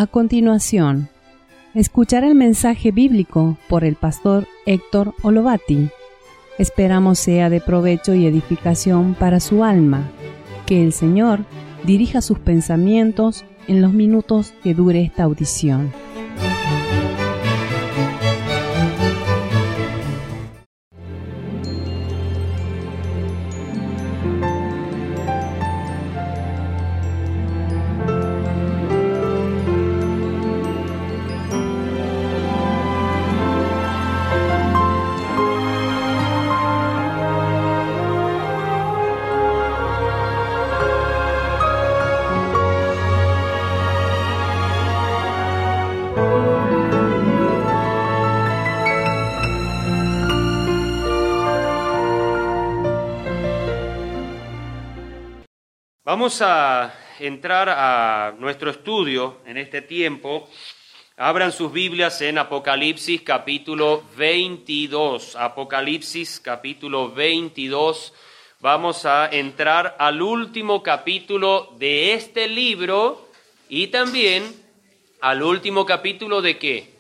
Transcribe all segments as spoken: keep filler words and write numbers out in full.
A continuación, escuchar el mensaje bíblico por el pastor Héctor Olovati. Esperamos sea de provecho y edificación para su alma. Que el Señor dirija sus pensamientos en los minutos que dure esta audición. Vamos a entrar a nuestro estudio en este tiempo. Abran sus Biblias en Apocalipsis capítulo veintidós. Apocalipsis capítulo veintidós. Vamos a entrar al último capítulo de este libro y también al último capítulo de ¿qué?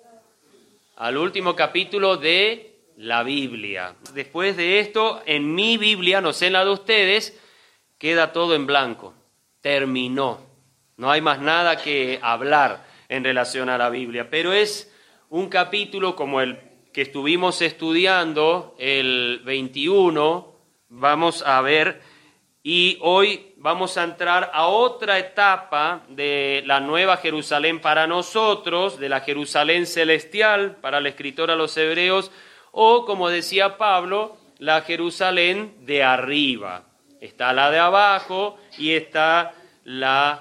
Al último capítulo de la Biblia. Después de esto, en mi Biblia, no sé en la de ustedes, queda todo en blanco, terminó, no hay más nada que hablar en relación a la Biblia, pero es un capítulo como el que estuvimos estudiando, el veintiuno, vamos a ver, y hoy vamos a entrar a otra etapa de la nueva Jerusalén para nosotros, de la Jerusalén celestial para el escritor a los hebreos, o como decía Pablo, la Jerusalén de arriba. Está la de abajo y está la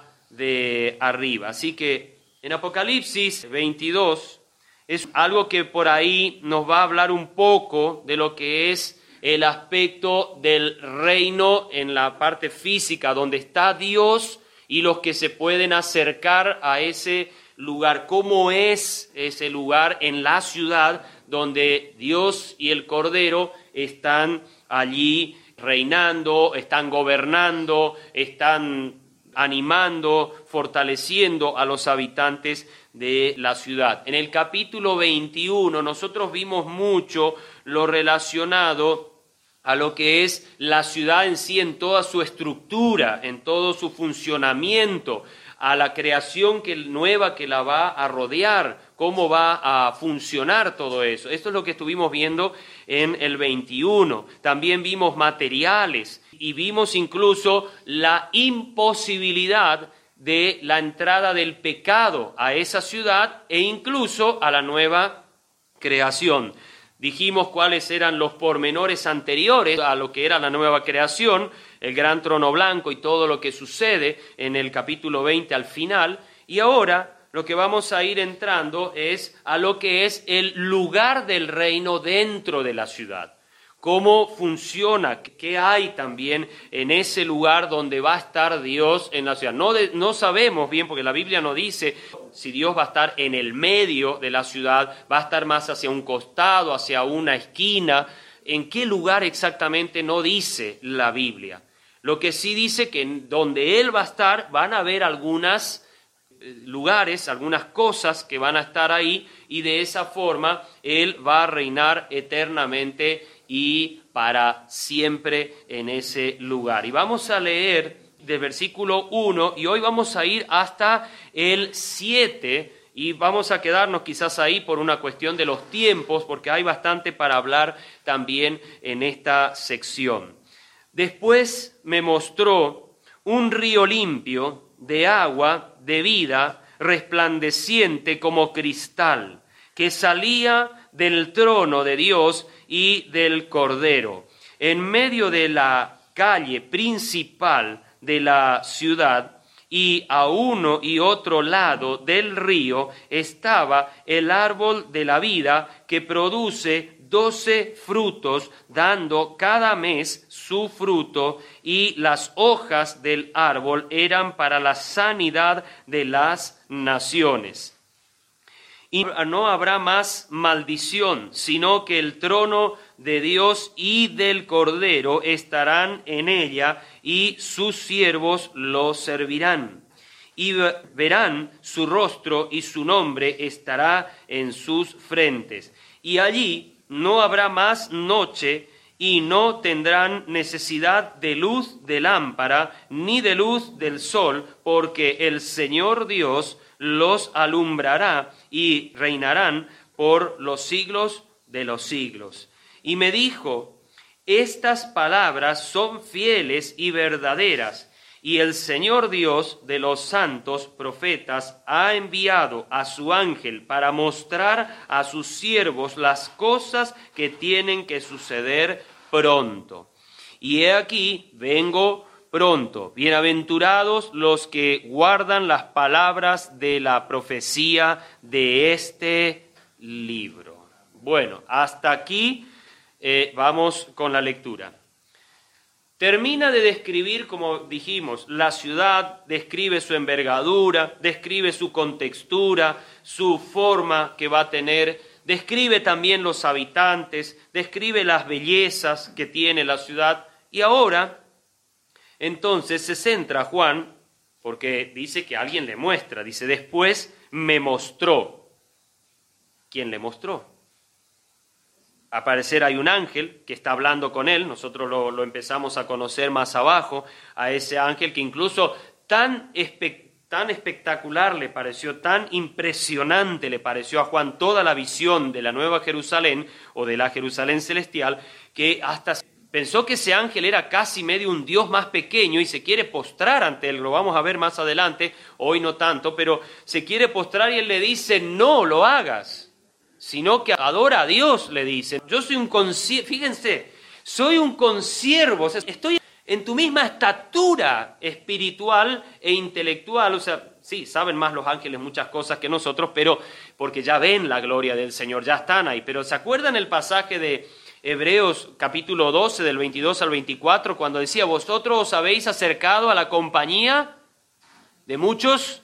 de arriba. Así que en Apocalipsis veintidós es algo que por ahí nos va a hablar un poco de lo que es el aspecto del reino en la parte física, donde está Dios y los que se pueden acercar a ese lugar. ¿Cómo es ese lugar en la ciudad donde Dios y el Cordero están allí reinando, están gobernando, están animando, fortaleciendo a los habitantes de la ciudad? En el capítulo veintiuno nosotros vimos mucho lo relacionado a lo que es la ciudad en sí, en toda su estructura, en todo su funcionamiento, a la creación que, nueva que la va a rodear, cómo va a funcionar todo eso. Esto es lo que estuvimos viendo en el veintiuno. También vimos materiales y vimos incluso la imposibilidad de la entrada del pecado a esa ciudad e incluso a la nueva creación. Dijimos cuáles eran los pormenores anteriores a lo que era la nueva creación, el gran trono blanco y todo lo que sucede en el capítulo veinte al final. Y ahora lo que vamos a ir entrando es a lo que es el lugar del reino dentro de la ciudad. Cómo funciona, qué hay también en ese lugar donde va a estar Dios en la ciudad. No, de, no sabemos bien, porque la Biblia no dice si Dios va a estar en el medio de la ciudad, va a estar más hacia un costado, hacia una esquina. ¿En qué lugar exactamente? No dice la Biblia. Lo que sí dice que donde Él va a estar van a haber algunos lugares, algunas cosas que van a estar ahí, y de esa forma Él va a reinar eternamente y para siempre en ese lugar. Y vamos a leer del versículo uno y hoy vamos a ir hasta el siete y vamos a quedarnos quizás ahí por una cuestión de los tiempos, porque hay bastante para hablar también en esta sección. Después me mostró un río limpio de agua de vida, resplandeciente como cristal, que salía del trono de Dios y del Cordero. En medio de la calle principal de la ciudad y a uno y otro lado del río estaba el árbol de la vida que produce doce frutos, dando cada mes su fruto, y las hojas del árbol eran para la sanidad de las naciones. Y no habrá más maldición, sino que el trono de Dios y del Cordero estarán en ella, y sus siervos lo servirán. y verán su rostro y su nombre estará en sus frentes. Y allí no habrá más noche y no tendrán necesidad de luz de lámpara ni de luz del sol, porque el Señor Dios los alumbrará y reinarán por los siglos de los siglos. Y me dijo, estas palabras son fieles y verdaderas, y el Señor Dios de los santos profetas ha enviado a su ángel para mostrar a sus siervos las cosas que tienen que suceder pronto. Y he aquí, vengo pronto. Bienaventurados los que guardan las palabras de la profecía de este libro. Bueno, hasta aquí eh, vamos con la lectura. Termina de describir, como dijimos, la ciudad, describe su envergadura, describe su contextura, su forma que va a tener, describe también los habitantes, describe las bellezas que tiene la ciudad. Y ahora, entonces, se centra Juan, porque dice que alguien le muestra, dice, después me mostró. ¿Quién le mostró? Al parecer hay un ángel que está hablando con él, nosotros lo, lo empezamos a conocer más abajo, a ese ángel que incluso tan, espe, tan espectacular le pareció, tan impresionante le pareció a Juan toda la visión de la Nueva Jerusalén o de la Jerusalén celestial, que hasta pensó que ese ángel era casi medio un Dios más pequeño y se quiere postrar ante él, lo vamos a ver más adelante, hoy no tanto, pero se quiere postrar y él le dice, no lo hagas, sino que adora a Dios, le dice. Yo soy un consiervo, fíjense, soy un consiervo, o sea, estoy en tu misma estatura espiritual e intelectual, o sea, sí, saben más los ángeles muchas cosas que nosotros, pero porque ya ven la gloria del Señor, ya están ahí. Pero ¿se acuerdan el pasaje de Hebreos capítulo doce, del veintidós al veinticuatro, cuando decía, vosotros os habéis acercado a la compañía de muchos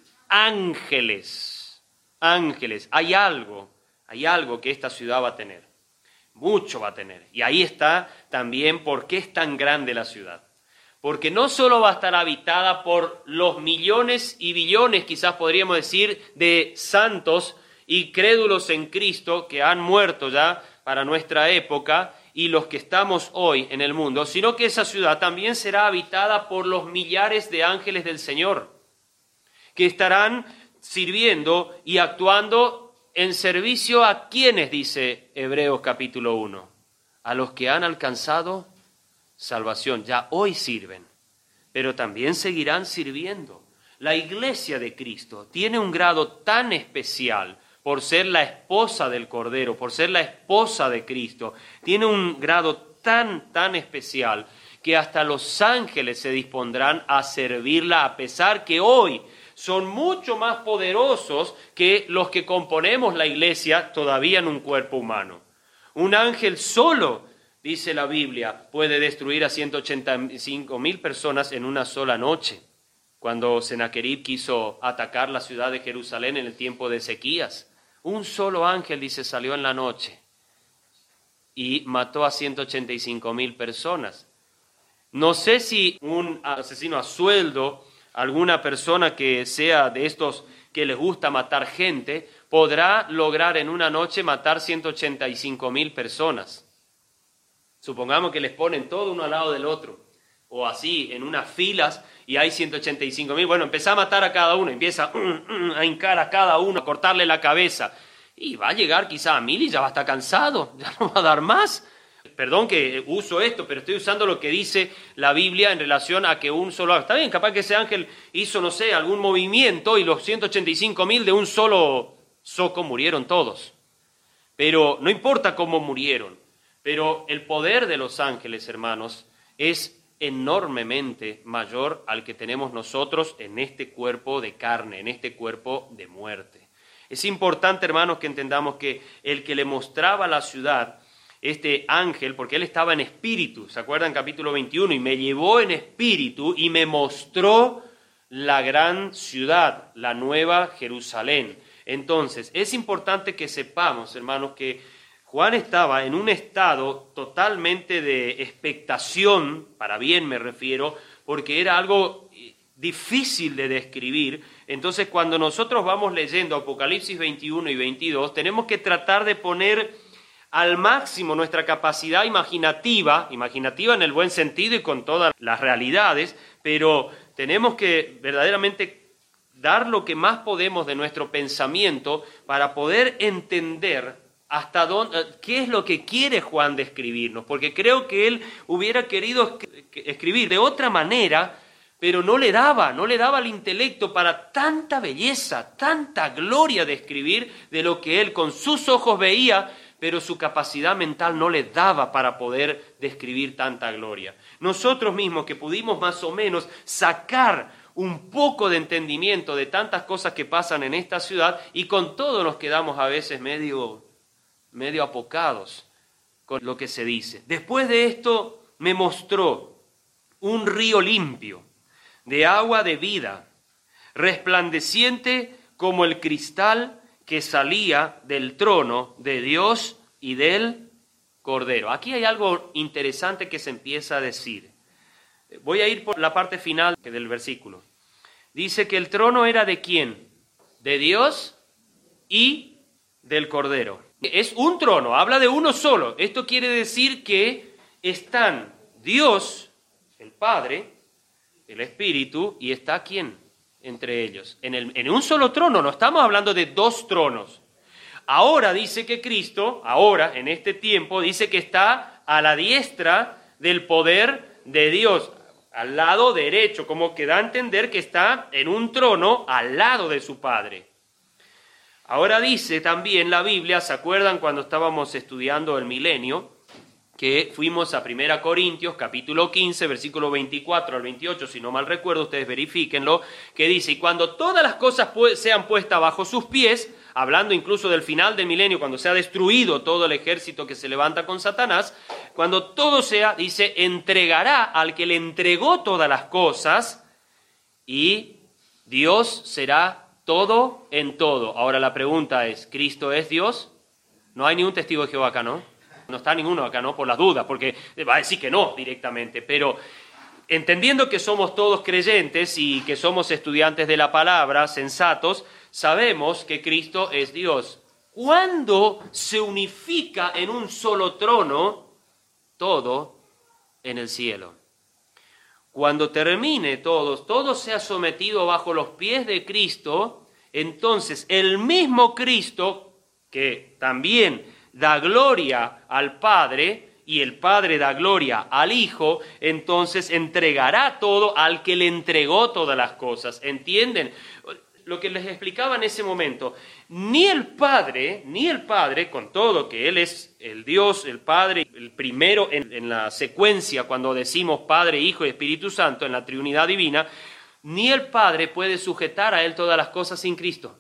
ángeles? Ángeles, hay algo. Hay algo que esta ciudad va a tener, mucho va a tener. Y ahí está también por qué es tan grande la ciudad. Porque no solo va a estar habitada por los millones y billones, quizás podríamos decir, de santos y crédulos en Cristo que han muerto ya para nuestra época y los que estamos hoy en el mundo, sino que esa ciudad también será habitada por los millares de ángeles del Señor, que estarán sirviendo y actuando en servicio a quienes, dice Hebreos capítulo uno, a los que han alcanzado salvación, ya hoy sirven, pero también seguirán sirviendo. La iglesia de Cristo tiene un grado tan especial por ser la esposa del Cordero, por ser la esposa de Cristo, tiene un grado tan, tan especial que hasta los ángeles se dispondrán a servirla, a pesar que hoy son mucho más poderosos que los que componemos la iglesia todavía en un cuerpo humano. Un ángel solo, dice la Biblia, puede destruir a ciento ochenta y cinco mil personas en una sola noche. Cuando Sennacherib quiso atacar la ciudad de Jerusalén en el tiempo de Ezequías, un solo ángel, dice, salió en la noche y mató a ciento ochenta y cinco mil personas. No sé si un asesino a sueldo, alguna persona que sea de estos que les gusta matar gente, podrá lograr en una noche matar ciento ochenta y cinco mil personas. Supongamos que les ponen todo uno al lado del otro, o así, en unas filas, y hay ciento ochenta y cinco mil. Bueno, empieza a matar a cada uno, empieza a hincar a cada uno, a cortarle la cabeza. Y va a llegar quizá a mil y ya va a estar cansado, ya no va a dar más. Perdón que uso esto, pero estoy usando lo que dice la Biblia en relación a que un solo... Está bien, capaz que ese ángel hizo, no sé, algún movimiento y los ciento ochenta y cinco mil de un solo soco murieron todos. Pero no importa cómo murieron, pero el poder de los ángeles, hermanos, es enormemente mayor al que tenemos nosotros en este cuerpo de carne, en este cuerpo de muerte. Es importante, hermanos, que entendamos que el que le mostraba la ciudad, este ángel, porque él estaba en espíritu, ¿se acuerdan? Capítulo veintiuno, y me llevó en espíritu y me mostró la gran ciudad, la nueva Jerusalén. Entonces, es importante que sepamos, hermanos, que Juan estaba en un estado totalmente de expectación, para bien me refiero, porque era algo difícil de describir. Entonces, cuando nosotros vamos leyendo Apocalipsis veintiuno y veintidós, tenemos que tratar de poner al máximo nuestra capacidad imaginativa, imaginativa en el buen sentido y con todas las realidades, pero tenemos que verdaderamente dar lo que más podemos de nuestro pensamiento para poder entender hasta dónde, qué es lo que quiere Juan describirnos, porque creo que él hubiera querido escribir de otra manera, pero no le daba, no le daba el intelecto para tanta belleza, tanta gloria de escribir de lo que él con sus ojos veía, pero su capacidad mental no le daba para poder describir tanta gloria. Nosotros mismos que pudimos más o menos sacar un poco de entendimiento de tantas cosas que pasan en esta ciudad y con todo nos quedamos a veces medio, medio apocados con lo que se dice. Después de esto me mostró un río limpio, de agua de vida, resplandeciente como el cristal que salía del trono de Dios y del Cordero. Aquí hay algo interesante que se empieza a decir. Voy a ir por la parte final del versículo. Dice que el trono era ¿de quién? De Dios y del Cordero. Es un trono, habla de uno solo. Esto quiere decir que están Dios, el Padre, el Espíritu, y está ¿quién? Entre ellos. En, el, en un solo trono, no estamos hablando de dos tronos. Ahora dice que Cristo, ahora, en este tiempo, dice que está a la diestra del poder de Dios, al lado derecho, como que da a entender que está en un trono al lado de su Padre. Ahora dice también la Biblia, ¿se acuerdan cuando estábamos estudiando el milenio? Que fuimos a primera Corintios, capítulo quince, versículo veinticuatro al veintiocho, si no mal recuerdo, ustedes verifíquenlo, que dice, y cuando todas las cosas sean puestas bajo sus pies, hablando incluso del final del milenio, cuando sea destruido todo el ejército que se levanta con Satanás, cuando todo sea, dice, entregará al que le entregó todas las cosas y Dios será todo en todo. Ahora la pregunta es, ¿Cristo es Dios? No hay ni un testigo de Jehová acá, ¿no? No está ninguno acá, ¿no? Por las dudas, porque va a decir que no directamente, pero entendiendo que somos todos creyentes y que somos estudiantes de la palabra, sensatos, sabemos que Cristo es Dios. ¿Cuándo se unifica en un solo trono todo en el cielo? Cuando termine todo, todo sea sometido bajo los pies de Cristo, entonces el mismo Cristo, que también da gloria al Padre y el Padre da gloria al Hijo, entonces entregará todo al que le entregó todas las cosas. ¿Entienden? Lo que les explicaba en ese momento, ni el Padre, ni el Padre, con todo que Él es el Dios, el Padre, el primero en, en la secuencia cuando decimos Padre, Hijo y Espíritu Santo en la Trinidad Divina, ni el Padre puede sujetar a Él todas las cosas sin Cristo.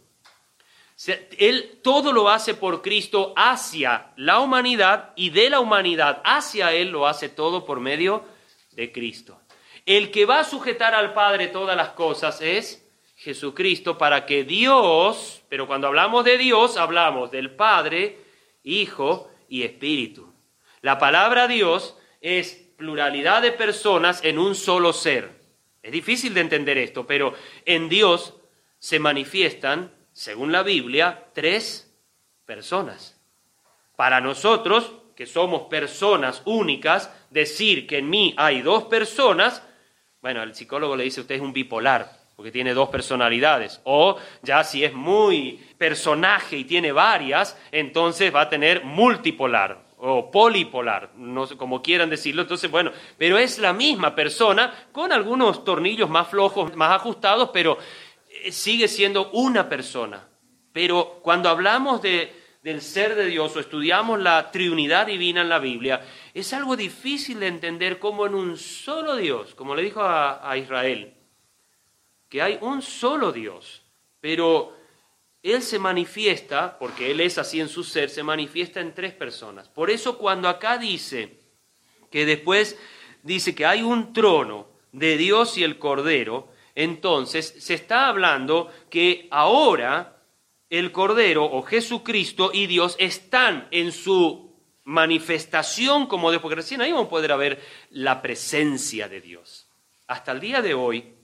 Él todo lo hace por Cristo hacia la humanidad y de la humanidad hacia Él lo hace todo por medio de Cristo. El que va a sujetar al Padre todas las cosas es Jesucristo para que Dios, pero cuando hablamos de Dios hablamos del Padre, Hijo y Espíritu. La palabra Dios es pluralidad de personas en un solo ser. Es difícil de entender esto, pero en Dios se manifiestan, según la Biblia, tres personas. Para nosotros, que somos personas únicas, decir que en mí hay dos personas, bueno, el psicólogo le dice, usted es un bipolar, porque tiene dos personalidades. O ya si es muy personaje y tiene varias, entonces va a tener multipolar o polipolar, no sé cómo quieran decirlo. Entonces, bueno, pero es la misma persona con algunos tornillos más flojos, más ajustados, pero sigue siendo una persona. Pero cuando hablamos de, del ser de Dios o estudiamos la Trinidad Divina en la Biblia, es algo difícil de entender cómo en un solo Dios, como le dijo a, a Israel, que hay un solo Dios, pero Él se manifiesta, porque Él es así en su ser, se manifiesta en tres personas. Por eso cuando acá dice que después dice que hay un trono de Dios y el Cordero, entonces se está hablando que ahora el Cordero o Jesucristo y Dios están en su manifestación como Dios, porque recién ahí vamos a poder ver la presencia de Dios. Hasta el día de hoy,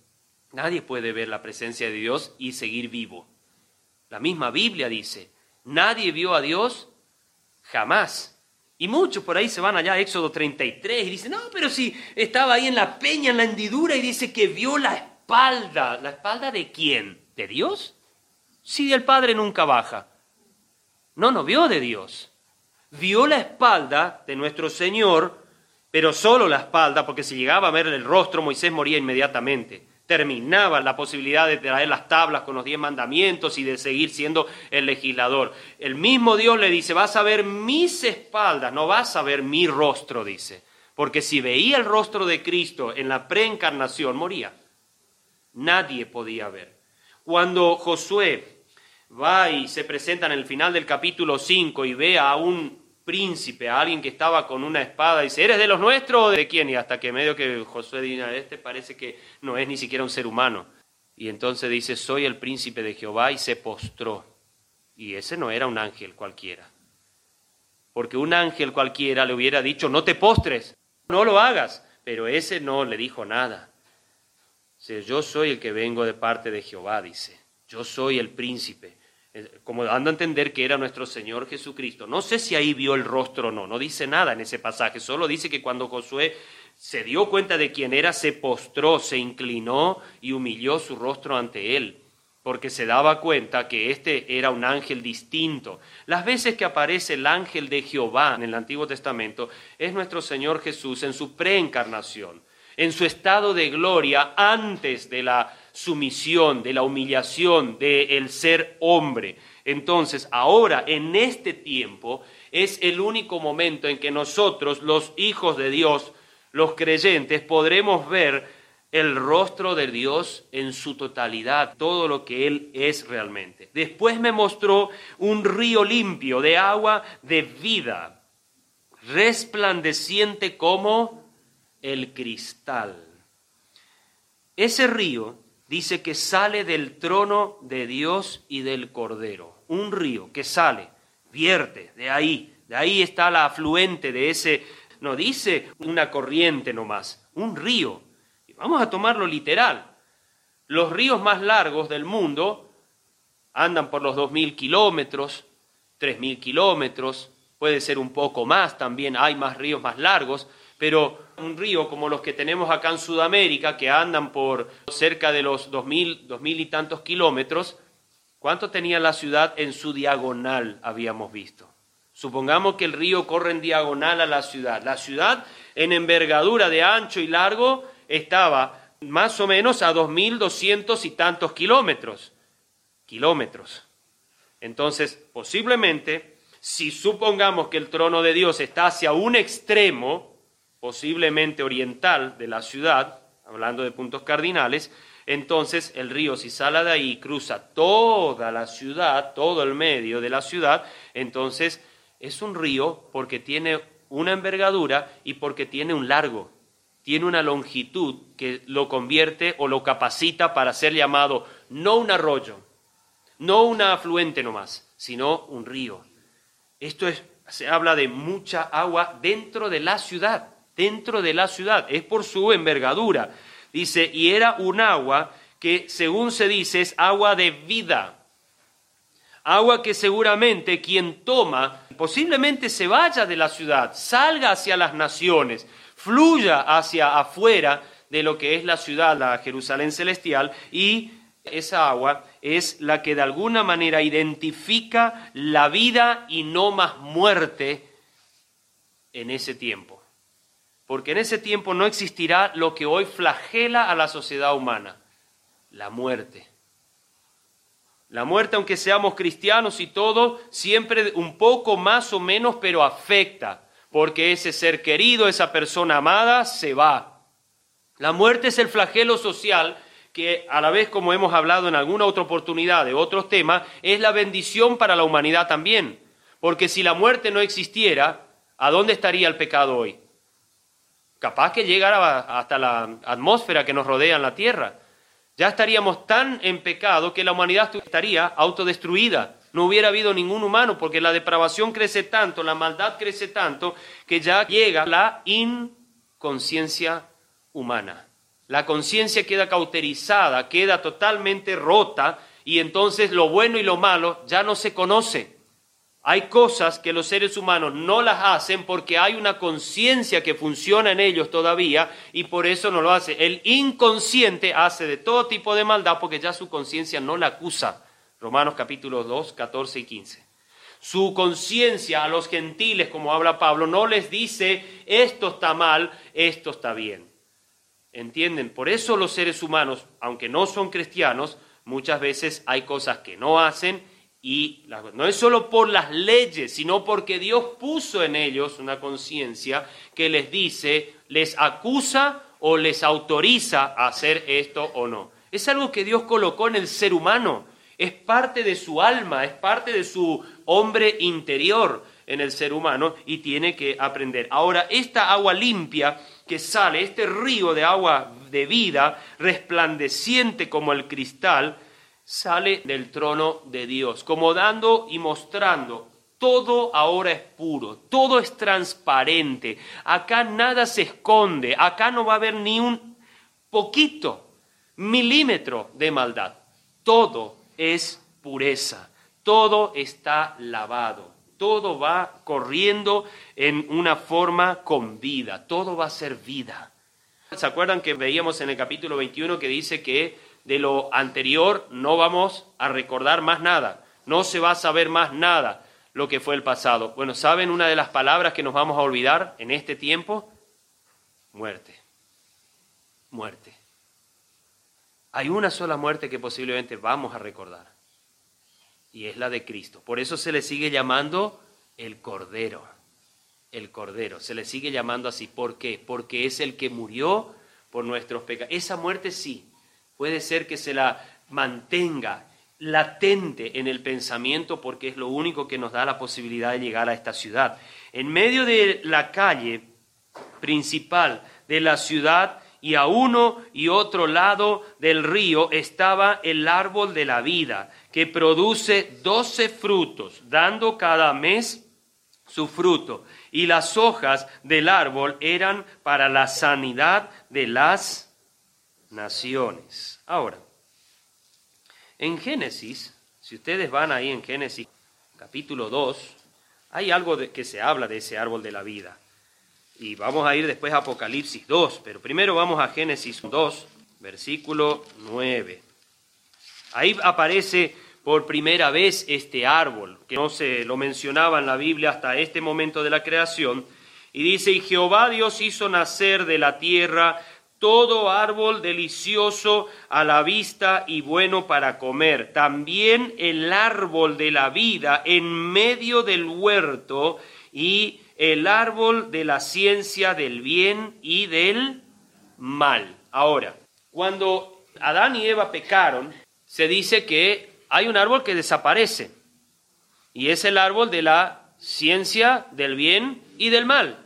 Nadie puede ver la presencia de Dios y seguir vivo. La misma Biblia dice, nadie vio a Dios jamás. Y muchos por ahí se van allá a Éxodo treinta y tres y dicen, no, pero si estaba ahí en la peña, en la hendidura, y dice que vio la espalda. ¿La espalda de quién? ¿De Dios? Sí, el Padre nunca baja. No, no vio de Dios. Vio la espalda de nuestro Señor, pero solo la espalda, porque si llegaba a ver el rostro, Moisés moría inmediatamente. Terminaba la posibilidad de traer las tablas con los diez mandamientos y de seguir siendo el legislador. El mismo Dios le dice, vas a ver mis espaldas, no vas a ver mi rostro, dice. Porque si veía el rostro de Cristo en la preencarnación, moría. Nadie podía ver. Cuando Josué va y se presenta en el final del capítulo cinco y ve a un príncipe, a alguien que estaba con una espada, y dice, ¿eres de los nuestros o de quién? Y hasta que medio que Josué dice, este parece que no es ni siquiera un ser humano. Y entonces dice, soy el príncipe de Jehová, y se postró. Y ese no era un ángel cualquiera. Porque un ángel cualquiera le hubiera dicho, no te postres, no lo hagas. Pero ese no le dijo nada. O sea, yo soy el que vengo de parte de Jehová, dice. Yo soy el príncipe. Como dando a entender que era nuestro Señor Jesucristo. No sé si ahí vio el rostro o no, no dice nada en ese pasaje, solo dice que cuando Josué se dio cuenta de quién era, se postró, se inclinó y humilló su rostro ante él, porque se daba cuenta que este era un ángel distinto. Las veces que aparece el ángel de Jehová en el Antiguo Testamento, es nuestro Señor Jesús en su preencarnación, en su estado de gloria antes de la sumisión, de la humillación, del ser hombre. Entonces, ahora, en este tiempo, es el único momento en que nosotros, los hijos de Dios, los creyentes, podremos ver el rostro de Dios en su totalidad, todo lo que Él es realmente. Después me mostró un río limpio de agua de vida, resplandeciente como el cristal. Ese río dice que sale del trono de Dios y del Cordero. Un río que sale, vierte de ahí. De ahí está la afluente de ese, no dice una corriente nomás, un río. Y vamos a tomarlo literal. Los ríos más largos del mundo andan por los dos mil kilómetros, tres mil kilómetros, puede ser un poco más también, hay más ríos más largos, pero un río como los que tenemos acá en Sudamérica, que andan por cerca de los dos mil, dos mil y tantos kilómetros, ¿cuánto tenía la ciudad en su diagonal? Habíamos visto. Supongamos que el río corre en diagonal a la ciudad. La ciudad en envergadura de ancho y largo estaba más o menos a dos mil doscientos y tantos kilómetros. Kilómetros. Entonces, posiblemente, si supongamos que el trono de Dios está hacia un extremo, posiblemente oriental de la ciudad, hablando de puntos cardinales, entonces el río, si sale de ahí y cruza toda la ciudad, todo el medio de la ciudad, entonces es un río porque tiene una envergadura y porque tiene un largo, tiene una longitud que lo convierte o lo capacita para ser llamado no un arroyo, no una afluente nomás, sino un río. Esto es, se habla de mucha agua dentro de la ciudad. Dentro de la ciudad, es por su envergadura. Dice, y era un agua que, según se dice, es agua de vida. Agua que seguramente quien toma, posiblemente se vaya de la ciudad, salga hacia las naciones, fluya hacia afuera de lo que es la ciudad, la Jerusalén celestial, y esa agua es la que de alguna manera identifica la vida y no más muerte en ese tiempo. Porque en ese tiempo no existirá lo que hoy flagela a la sociedad humana, la muerte. La muerte, aunque seamos cristianos y todo, siempre un poco más o menos, pero afecta, porque ese ser querido, esa persona amada, se va. La muerte es el flagelo social que, a la vez, como hemos hablado en alguna otra oportunidad de otros temas, es la bendición para la humanidad también. Porque si la muerte no existiera, ¿a dónde estaría el pecado hoy? Capaz que llegara hasta la atmósfera que nos rodea en la tierra. Ya estaríamos tan en pecado que la humanidad estaría autodestruida. No hubiera habido ningún humano porque la depravación crece tanto, la maldad crece tanto, que ya llega la inconsciencia humana. La conciencia queda cauterizada, queda totalmente rota y entonces lo bueno y lo malo ya no se conoce. Hay cosas que los seres humanos no las hacen porque hay una conciencia que funciona en ellos todavía y por eso no lo hace. El inconsciente hace de todo tipo de maldad porque ya su conciencia no la acusa. Romanos capítulo dos, catorce y quince. Su conciencia a los gentiles, como habla Pablo, no les dice esto está mal, esto está bien. ¿Entienden? Por eso los seres humanos, aunque no son cristianos, muchas veces hay cosas que no hacen y las, no es solo por las leyes, sino porque Dios puso en ellos una conciencia que les dice, les acusa o les autoriza a hacer esto o no. Es algo que Dios colocó en el ser humano, es parte de su alma, es parte de su hombre interior en el ser humano y tiene que aprender. Ahora, esta agua limpia que sale, este río de agua de vida, resplandeciente como el cristal, sale del trono de Dios, como dando y mostrando, todo ahora es puro, todo es transparente, acá nada se esconde, acá no va a haber ni un poquito, milímetro de maldad, todo es pureza, todo está lavado, todo va corriendo en una forma con vida, todo va a ser vida. ¿Se acuerdan que veíamos en el capítulo veintiuno que dice que de lo anterior no vamos a recordar más nada, no se va a saber más nada lo que fue el pasado? Bueno, ¿saben una de las palabras que nos vamos a olvidar en este tiempo? Muerte. Muerte. Hay una sola muerte que posiblemente vamos a recordar, y es la de Cristo. Por eso se le sigue llamando el Cordero. El Cordero. Se le sigue llamando así. ¿Por qué? Porque es el que murió por nuestros pecados. Esa muerte sí. Puede ser que se la mantenga latente en el pensamiento porque es lo único que nos da la posibilidad de llegar a esta ciudad. En medio de la calle principal de la ciudad y a uno y otro lado del río estaba el árbol de la vida que produce doce frutos, dando cada mes su fruto. Y las hojas del árbol eran para la sanidad de las naciones. Ahora, en Génesis, si ustedes van ahí en Génesis capítulo dos, hay algo de, que se habla de ese árbol de la vida. Y vamos a ir después a Apocalipsis dos, pero primero vamos a Génesis dos, versículo nueve. Ahí aparece por primera vez este árbol, que no se lo mencionaba en la Biblia hasta este momento de la creación, y dice, y Jehová Dios hizo nacer de la tierra todo árbol delicioso a la vista y bueno para comer. También el árbol de la vida en medio del huerto y el árbol de la ciencia del bien y del mal. Ahora, cuando Adán y Eva pecaron, se dice que hay un árbol que desaparece y es el árbol de la ciencia del bien y del mal.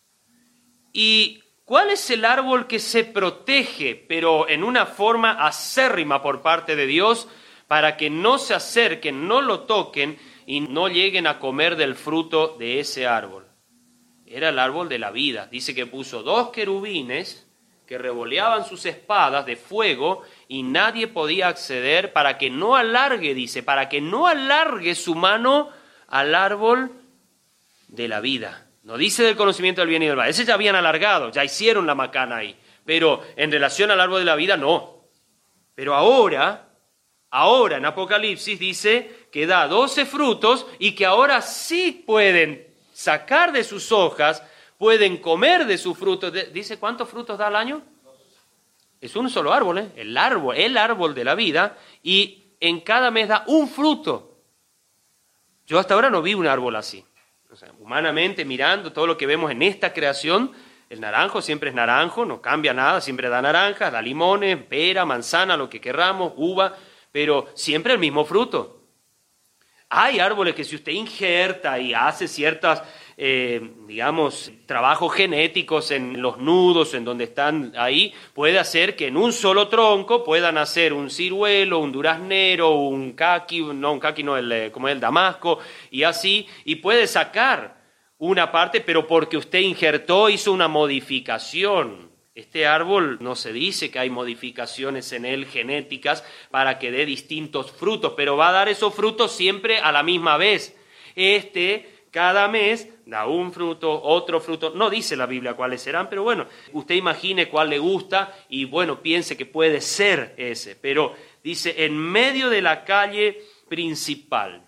Y ¿cuál es el árbol que se protege, pero en una forma acérrima por parte de Dios, para que no se acerquen, no lo toquen y no lleguen a comer del fruto de ese árbol? Era el árbol de la vida. Dice que puso dos querubines que revoleaban sus espadas de fuego y nadie podía acceder para que no alargue, dice, para que no alargue su mano al árbol de la vida. No dice del conocimiento del bien y del mal. Ese ya habían alargado, ya hicieron la macana ahí. Pero en relación al árbol de la vida, no. Pero ahora, ahora en Apocalipsis dice que da doce frutos y que ahora sí pueden sacar de sus hojas, pueden comer de sus frutos. Dice, ¿cuántos frutos da al año? Es un solo árbol, ¿eh? El árbol, el árbol de la vida, y en cada mes da un fruto. Yo hasta ahora no vi un árbol así. O sea, humanamente, mirando todo lo que vemos en esta creación, el naranjo siempre es naranjo, no cambia nada, siempre da naranjas, da limones, pera, manzana, lo que querramos, uva, pero siempre el mismo fruto. Hay árboles que si usted injerta y hace ciertas, eh, digamos, trabajos genéticos en los nudos, en donde están ahí, puede hacer que en un solo tronco puedan hacer un ciruelo, un duraznero, un caqui, no, un caqui no, el, como es el damasco, y así, y puede sacar una parte, pero porque usted injertó, hizo una modificación. Este árbol no se dice que hay modificaciones en él genéticas para que dé distintos frutos, pero va a dar esos frutos siempre a la misma vez. Este, cada mes, da un fruto, otro fruto. No dice la Biblia cuáles serán, pero bueno, usted imagine cuál le gusta y bueno, piense que puede ser ese. Pero dice, en medio de la calle principal.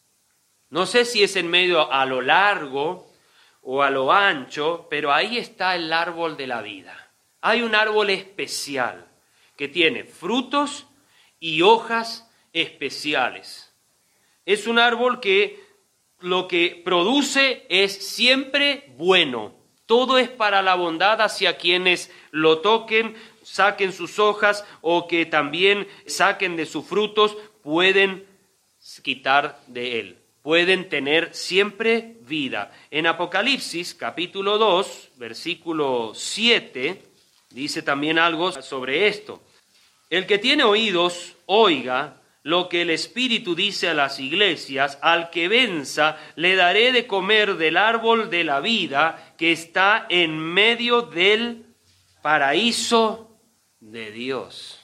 No sé si es en medio a lo largo o a lo ancho, pero ahí está el árbol de la vida. Hay un árbol especial que tiene frutos y hojas especiales. Es un árbol que lo que produce es siempre bueno. Todo es para la bondad hacia quienes lo toquen, saquen sus hojas o que también saquen de sus frutos, pueden quitar de él. Pueden tener siempre vida. En Apocalipsis, capítulo dos, versículo siete, dice también algo sobre esto. El que tiene oídos, oiga lo que el Espíritu dice a las iglesias. Al que venza, le daré de comer del árbol de la vida que está en medio del paraíso de Dios.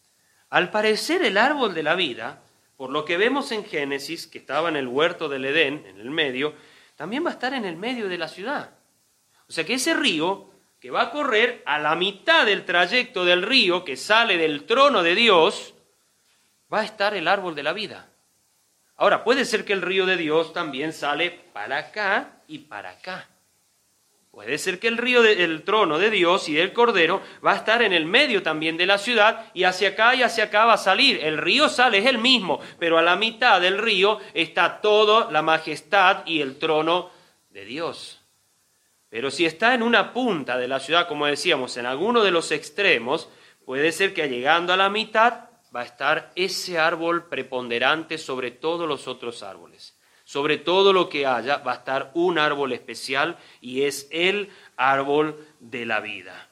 Al parecer, el árbol de la vida, por lo que vemos en Génesis, que estaba en el huerto del Edén, en el medio, también va a estar en el medio de la ciudad. O sea que ese río que va a correr a la mitad del trayecto del río que sale del trono de Dios, va a estar el árbol de la vida. Ahora, puede ser que el río de Dios también sale para acá y para acá. Puede ser que el río del trono de Dios y del Cordero va a estar en el medio también de la ciudad y hacia acá y hacia acá va a salir. El río sale, es el mismo, pero a la mitad del río está toda la majestad y el trono de Dios. Pero si está en una punta de la ciudad, como decíamos, en alguno de los extremos, puede ser que llegando a la mitad va a estar ese árbol preponderante sobre todos los otros árboles. Sobre todo lo que haya va a estar un árbol especial y es el árbol de la vida.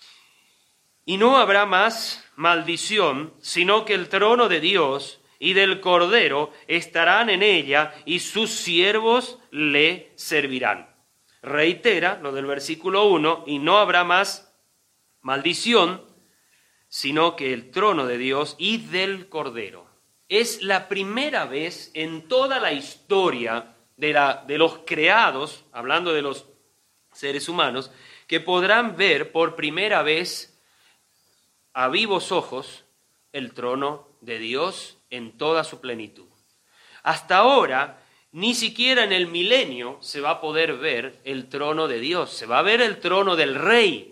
Y no habrá más maldición, sino que el trono de Dios y del Cordero estarán en ella y sus siervos le servirán. Reitera lo del versículo uno, y no habrá más maldición, sino que el trono de Dios y del Cordero. Es la primera vez en toda la historia de, la, de los creados, hablando de los seres humanos, que podrán ver por primera vez a vivos ojos el trono de Dios en toda su plenitud. Hasta ahora, ni siquiera en el milenio se va a poder ver el trono de Dios. Se va a ver el trono del Rey.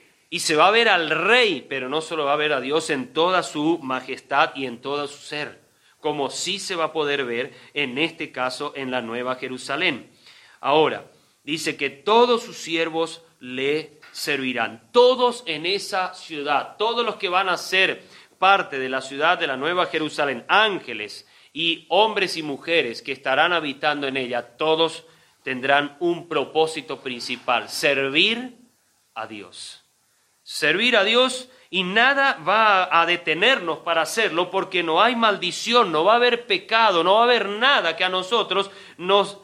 Y se va a ver al Rey, pero no solo va a ver a Dios en toda su majestad y en todo su ser, como sí se va a poder ver en este caso en la Nueva Jerusalén. Ahora, dice que todos sus siervos le servirán. Todos en esa ciudad, todos los que van a ser parte de la ciudad de la Nueva Jerusalén, ángeles y hombres y mujeres que estarán habitando en ella, todos tendrán un propósito principal: servir a Dios. Servir a Dios, y nada va a detenernos para hacerlo, porque no hay maldición, no va a haber pecado, no va a haber nada que a nosotros nos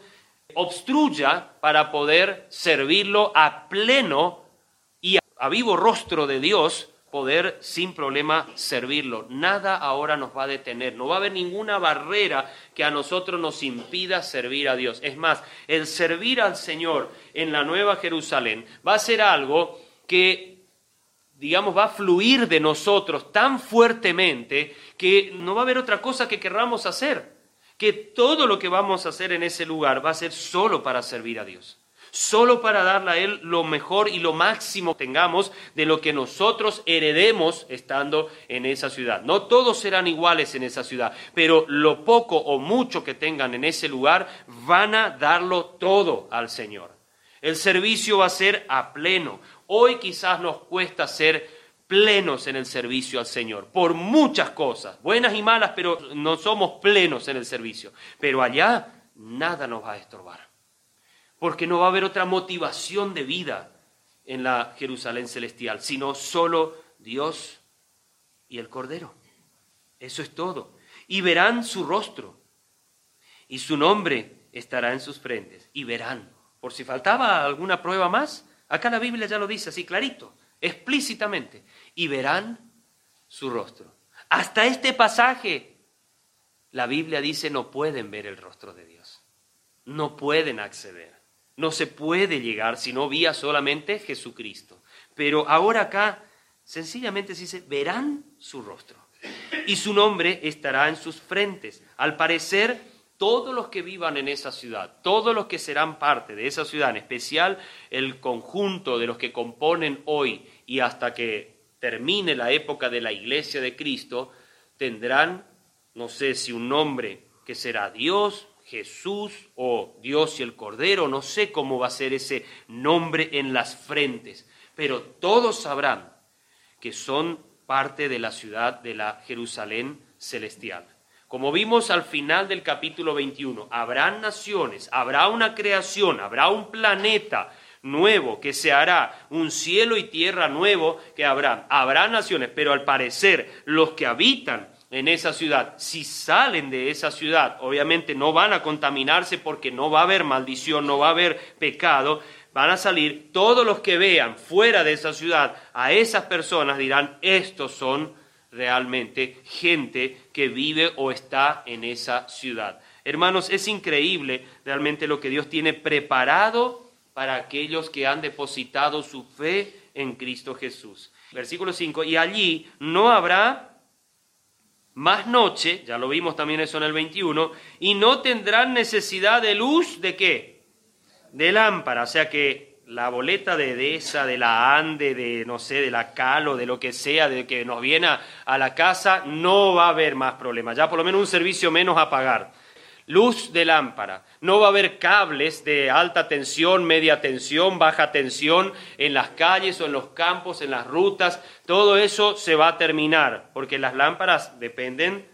obstruya para poder servirlo a pleno y a vivo rostro de Dios, poder sin problema servirlo. Nada ahora nos va a detener, no va a haber ninguna barrera que a nosotros nos impida servir a Dios. Es más, el servir al Señor en la Nueva Jerusalén va a ser algo que, digamos, va a fluir de nosotros tan fuertemente que no va a haber otra cosa que querramos hacer, que todo lo que vamos a hacer en ese lugar va a ser solo para servir a Dios, solo para darle a Él lo mejor y lo máximo que tengamos de lo que nosotros heredemos estando en esa ciudad. No todos serán iguales en esa ciudad, pero lo poco o mucho que tengan en ese lugar van a darlo todo al Señor. El servicio va a ser a pleno. Hoy quizás nos cuesta ser plenos en el servicio al Señor, por muchas cosas, buenas y malas, pero no somos plenos en el servicio. Pero allá nada nos va a estorbar, porque no va a haber otra motivación de vida en la Jerusalén celestial, sino solo Dios y el Cordero. Eso es todo. Y verán su rostro, y su nombre estará en sus frentes, y verán. Por si faltaba alguna prueba más, acá la Biblia ya lo dice así clarito. explícitamente, y verán su rostro. Hasta este pasaje, la Biblia dice no pueden ver el rostro de Dios, no pueden acceder, no se puede llegar sino vía solamente Jesucristo. Pero ahora acá sencillamente se dice, verán su rostro y su nombre estará en sus frentes. Al parecer, todos los que vivan en esa ciudad, todos los que serán parte de esa ciudad, en especial el conjunto de los que componen hoy y hasta que termine la época de la Iglesia de Cristo, tendrán, no sé si un nombre que será Dios, Jesús o Dios y el Cordero, no sé cómo va a ser ese nombre en las frentes, pero todos sabrán que son parte de la ciudad de la Jerusalén celestial. Como vimos al final del capítulo veintiuno, habrán naciones, habrá una creación, habrá un planeta nuevo que se hará, un cielo y tierra nuevo que habrá. Habrá naciones, pero al parecer los que habitan en esa ciudad, si salen de esa ciudad, obviamente no van a contaminarse porque no va a haber maldición, no va a haber pecado, van a salir, todos los que vean fuera de esa ciudad, a esas personas dirán, estos son realmente gente que vive o está en esa ciudad. Hermanos, es increíble realmente lo que Dios tiene preparado para aquellos que han depositado su fe en Cristo Jesús. Versículo cinco, y allí no habrá más noche, ya lo vimos también eso en el veintiuno, y no tendrán necesidad de luz, ¿de qué? De lámpara, o sea que la boleta de, de esa, de la Ande, de no sé, de la Calo, de lo que sea, de que nos viene a, a la casa, no va a haber más problemas, ya por lo menos un servicio menos a pagar. Luz de lámpara, no va a haber cables de alta tensión, media tensión, baja tensión en las calles o en los campos, en las rutas, todo eso se va a terminar, porque las lámparas dependen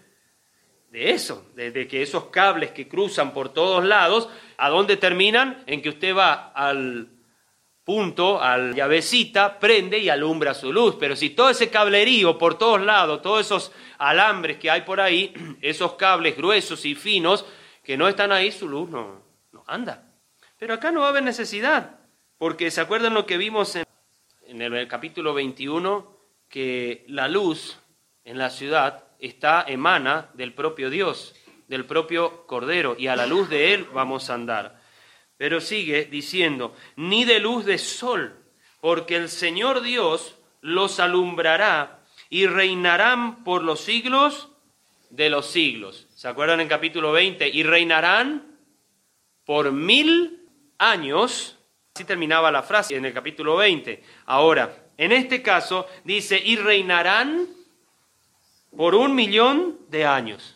de eso, de, de que esos cables que cruzan por todos lados, ¿a dónde terminan? En que usted va al punto, a la llavecita, prende y alumbra su luz. Pero si todo ese cablerío por todos lados, todos esos alambres que hay por ahí, esos cables gruesos y finos que no están ahí, su luz no, no anda. Pero acá no va a haber necesidad, porque ¿se acuerdan lo que vimos en, en el capítulo veintiuno? Que la luz en la ciudad está, emana del propio Dios, del propio Cordero, y a la luz de Él vamos a andar. Pero sigue diciendo, ni de luz de sol, porque el Señor Dios los alumbrará y reinarán por los siglos de los siglos. ¿Se acuerdan en capítulo veinte? Y reinarán por mil años. Así terminaba la frase en el capítulo veinte. Ahora, en este caso dice, y reinarán por un millón de años.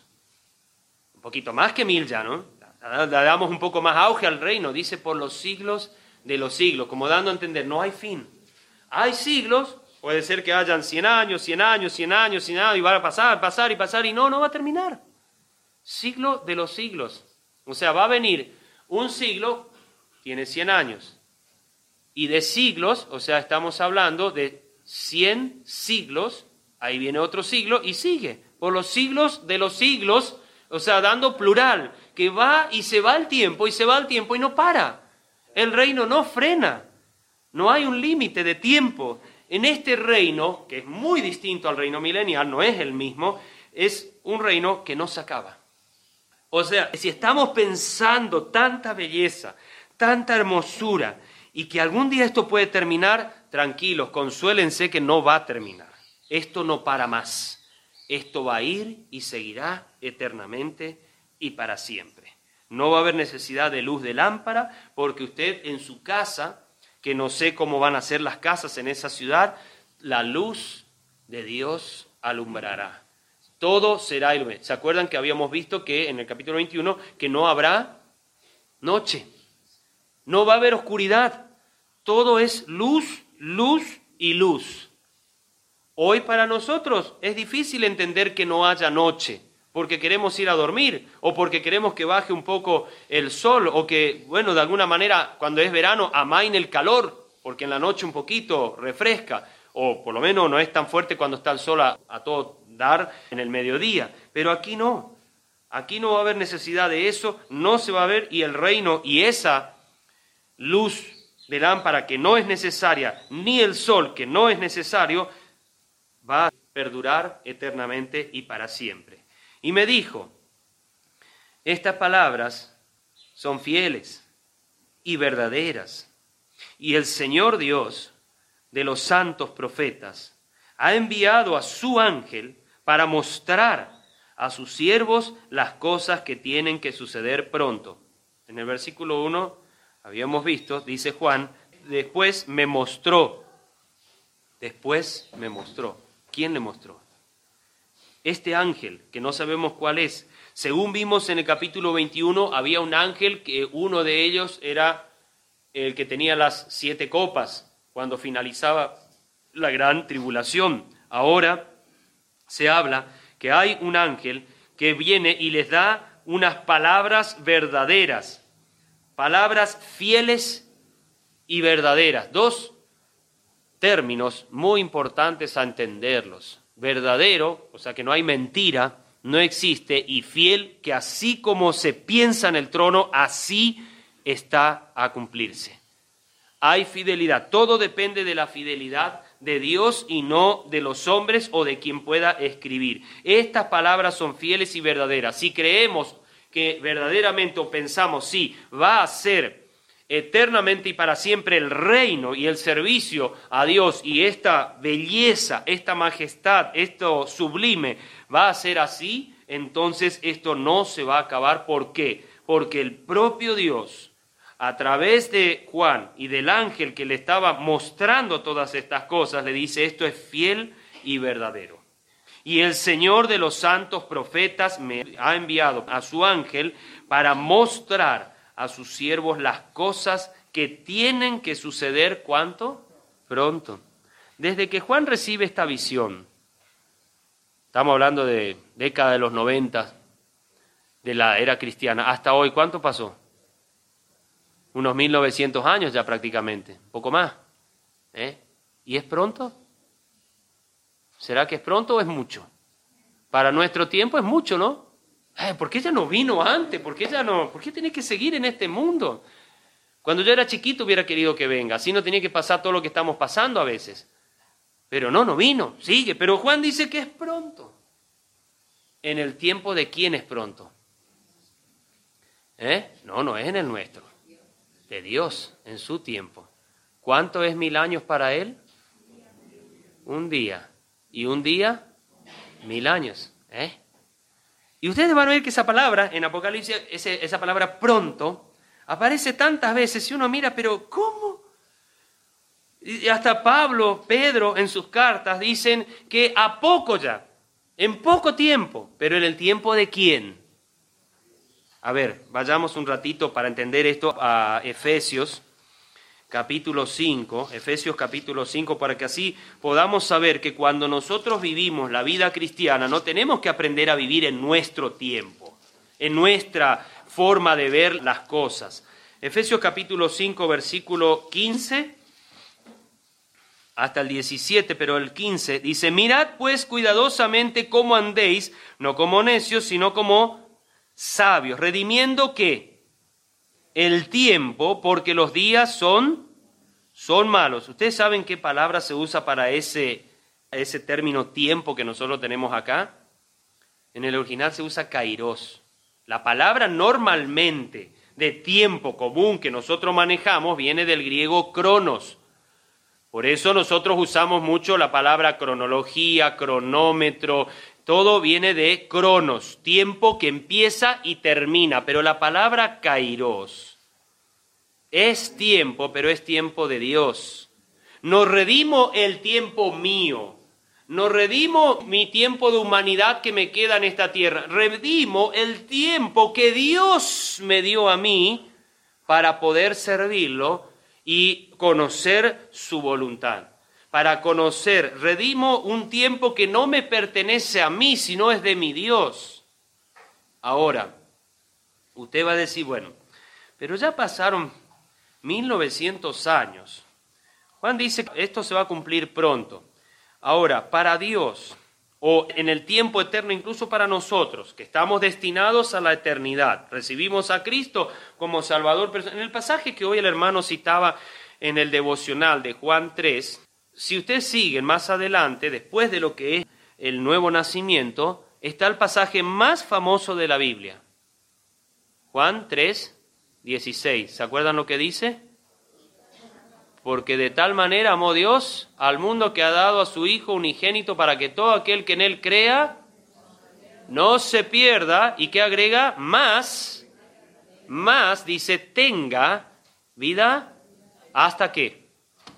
Un poquito más que mil ya, ¿no? Le damos un poco más auge al reino. Dice por los siglos de los siglos, como dando a entender, no hay fin. Hay siglos, puede ser que hayan cien años, cien años, cien años, cien años, y va a pasar, pasar y pasar, y no, no va a terminar. Siglo de los siglos. O sea, va a venir un siglo, tiene cien años. Y de siglos, o sea, estamos hablando de cien siglos, ahí viene otro siglo y sigue. Por los siglos de los siglos, o sea, dando plural, que va y se va el tiempo y se va el tiempo y no para. El reino no frena, no hay un límite de tiempo. En este reino, que es muy distinto al reino milenial, no es el mismo, es un reino que no se acaba. O sea, si estamos pensando tanta belleza, tanta hermosura, y que algún día esto puede terminar, tranquilos, consuélense que no va a terminar. Esto no para más. Esto va a ir y seguirá eternamente y para siempre. No va a haber necesidad de luz de lámpara, porque usted en su casa, que no sé cómo van a ser las casas en esa ciudad, la luz de Dios alumbrará. Todo será iluminado. ¿Se acuerdan que habíamos visto que en el capítulo veintiuno que no habrá noche? No va a haber oscuridad. Todo es luz, luz y luz. Hoy para nosotros es difícil entender que no haya noche, porque queremos ir a dormir, o porque queremos que baje un poco el sol, o que, bueno, de alguna manera, cuando es verano, amaine el calor, porque en la noche un poquito refresca, o por lo menos no es tan fuerte cuando está el sol a, a todo dar en el mediodía. Pero aquí no, aquí no va a haber necesidad de eso, no se va a ver, y el reino y esa luz de lámpara que no es necesaria, ni el sol que no es necesario, va a perdurar eternamente y para siempre. Y me dijo, estas palabras son fieles y verdaderas, y el Señor Dios de los santos profetas ha enviado a su ángel para mostrar a sus siervos las cosas que tienen que suceder pronto. En el versículo uno habíamos visto, dice Juan, después me mostró, después me mostró. ¿Quién le mostró? Este ángel, que no sabemos cuál es. Según vimos en el capítulo veintiuno, había un ángel que uno de ellos era el que tenía las siete copas cuando finalizaba la gran tribulación. Ahora se habla que hay un ángel que viene y les da unas palabras verdaderas, palabras fieles y verdaderas. Dos términos muy importantes a entenderlos. Verdadero, o sea que no hay mentira, no existe, y fiel, que así como se piensa en el trono, así está a cumplirse. Hay fidelidad, todo depende de la fidelidad de Dios y no de los hombres o de quien pueda escribir. Estas palabras son fieles y verdaderas. Si creemos que verdaderamente o pensamos, sí, va a ser eternamente y para siempre el reino y el servicio a Dios, y esta belleza, esta majestad, esto sublime va a ser así, entonces esto no se va a acabar. ¿Por qué? Porque el propio Dios, a través de Juan y del ángel que le estaba mostrando todas estas cosas, le dice, esto es fiel y verdadero. Y el Señor de los santos profetas me ha enviado a su ángel para mostrar a sus siervos las cosas que tienen que suceder, ¿cuánto? Pronto. Desde que Juan recibe esta visión, estamos hablando de década de los noventa, de la era cristiana, hasta hoy, ¿cuánto pasó? Unos mil novecientos años ya prácticamente, poco más. ¿Eh? ¿Y es pronto? ¿Será que es pronto o es mucho? Para nuestro tiempo es mucho, ¿no? Eh, ¿Por qué ella no vino antes? ¿Por qué ella no? ¿Por qué tiene que seguir en este mundo? Cuando yo era chiquito hubiera querido que venga, así no tenía que pasar todo lo que estamos pasando a veces. Pero no, no vino, sigue. Pero Juan dice que es pronto. ¿En el tiempo de quién es pronto? ¿Eh? No, no es en el nuestro. De Dios, en su tiempo. ¿Cuánto es mil años para Él? Un día. Y un día, mil años. ¿Eh? Y ustedes van a ver que esa palabra, en Apocalipsis, ese, esa palabra pronto, aparece tantas veces y uno mira, pero ¿cómo? Y hasta Pablo, Pedro, en sus cartas dicen que a poco ya, en poco tiempo, pero en el tiempo de quién. A ver, vayamos un ratito para entender esto a Efesios capítulo cinco, Efesios capítulo cinco, para que así podamos saber que cuando nosotros vivimos la vida cristiana no tenemos que aprender a vivir en nuestro tiempo, en nuestra forma de ver las cosas. Efesios capítulo cinco, versículo quince hasta el diecisiete, pero el quince dice, mirad pues cuidadosamente cómo andéis, no como necios, sino como sabios, redimiendo ¿qué? El tiempo, porque los días son, son malos. ¿Ustedes saben qué palabra se usa para ese, ese término tiempo que nosotros tenemos acá? En el original se usa kairos. La palabra normalmente de tiempo común que nosotros manejamos viene del griego cronos. Por eso nosotros usamos mucho la palabra cronología, cronómetro. Todo viene de cronos, tiempo que empieza y termina, pero la palabra kairos es tiempo, pero es tiempo de Dios. No redimo el tiempo mío, no redimo mi tiempo de humanidad que me queda en esta tierra, redimo el tiempo que Dios me dio a mí para poder servirlo y conocer su voluntad. Para conocer, redimo un tiempo que no me pertenece a mí, sino es de mi Dios. Ahora, usted va a decir, bueno, pero ya pasaron mil novecientos años. Juan dice que esto se va a cumplir pronto. Ahora, para Dios, o en el tiempo eterno, incluso para nosotros, que estamos destinados a la eternidad, recibimos a Cristo como Salvador. En el pasaje que hoy el hermano citaba en el devocional de Juan tres, si ustedes siguen más adelante, después de lo que es el nuevo nacimiento, está el pasaje más famoso de la Biblia. Juan tres, dieciséis. ¿Se acuerdan lo que dice? Porque de tal manera amó Dios al mundo que ha dado a su Hijo unigénito para que todo aquel que en Él crea no se pierda. ¿Y qué agrega? Más, más, dice, tenga vida hasta qué?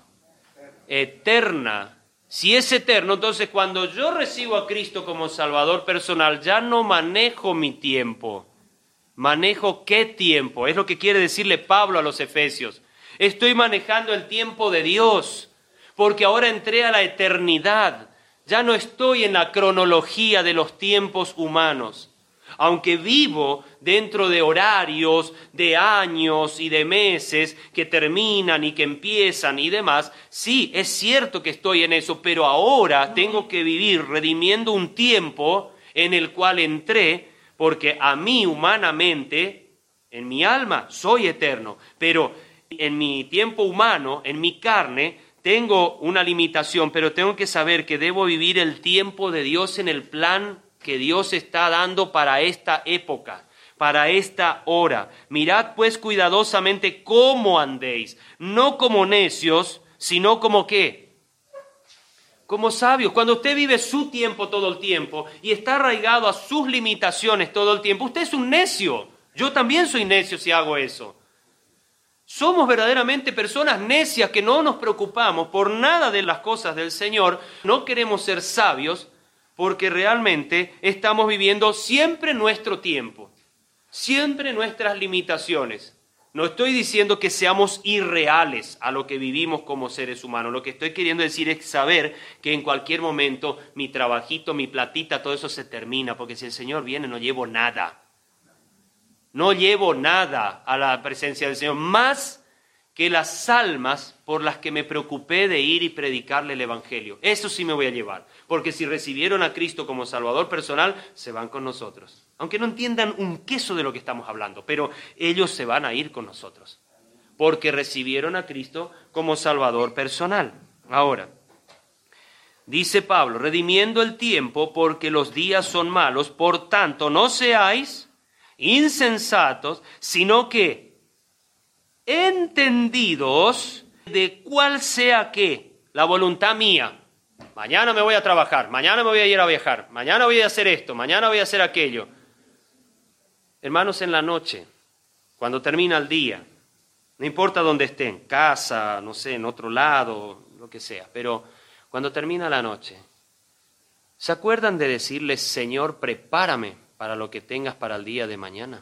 Eterna. Si es eterno, entonces cuando yo recibo a Cristo como Salvador personal, ya no manejo mi tiempo. ¿Manejo qué tiempo? Es lo que quiere decirle Pablo a los Efesios. Estoy manejando el tiempo de Dios, porque ahora entré a la eternidad. Ya no estoy en la cronología de los tiempos humanos. Aunque vivo dentro de horarios, de años y de meses que terminan y que empiezan y demás, sí, es cierto que estoy en eso, pero ahora tengo que vivir redimiendo un tiempo en el cual entré, porque a mí humanamente, en mi alma, soy eterno, pero en mi tiempo humano, en mi carne, tengo una limitación, pero tengo que saber que debo vivir el tiempo de Dios en el plan que Dios está dando para esta época, para esta hora. Mirad pues cuidadosamente cómo andéis, no como necios, sino como ¿qué? Como sabios. Cuando usted vive su tiempo todo el tiempo y está arraigado a sus limitaciones todo el tiempo, usted es un necio. Yo también soy necio si hago eso. Somos verdaderamente personas necias que no nos preocupamos por nada de las cosas del Señor. No queremos ser sabios porque realmente estamos viviendo siempre nuestro tiempo, siempre nuestras limitaciones. No estoy diciendo que seamos irreales a lo que vivimos como seres humanos. Lo que estoy queriendo decir es saber que en cualquier momento mi trabajito, mi platita, todo eso se termina, porque si el Señor viene no llevo nada. No llevo nada a la presencia del Señor, más que las almas por las que me preocupé de ir y predicarle el Evangelio. Eso sí me voy a llevar, porque si recibieron a Cristo como Salvador personal, se van con nosotros. Aunque no entiendan un queso de lo que estamos hablando, pero ellos se van a ir con nosotros, porque recibieron a Cristo como Salvador personal. Ahora, dice Pablo, redimiendo el tiempo porque los días son malos, por tanto no seáis insensatos, sino que entendidos de cuál sea que la voluntad mía. Mañana me voy a trabajar, mañana me voy a ir a viajar, mañana voy a hacer esto, mañana voy a hacer aquello. Hermanos, en la noche, cuando termina el día, no importa dónde estén, casa, no sé, en otro lado, lo que sea, pero cuando termina la noche, ¿se acuerdan de decirle, Señor, prepárame para lo que tengas para el día de mañana?